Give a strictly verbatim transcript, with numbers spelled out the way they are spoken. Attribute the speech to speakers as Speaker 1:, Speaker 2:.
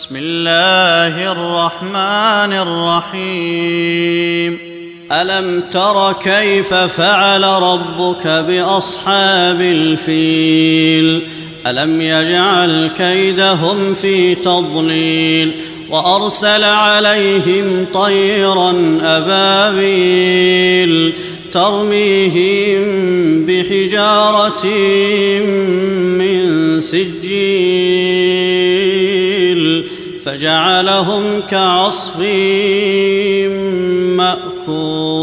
Speaker 1: بسم الله الرحمن الرحيم ألم تر كيف فعل ربك بأصحاب الفيل ألم يجعل كيدهم في تضليل وأرسل عليهم طيرا أبابيل ترميهم بحجارة من سجيل فجعلهم كعصف مأكول.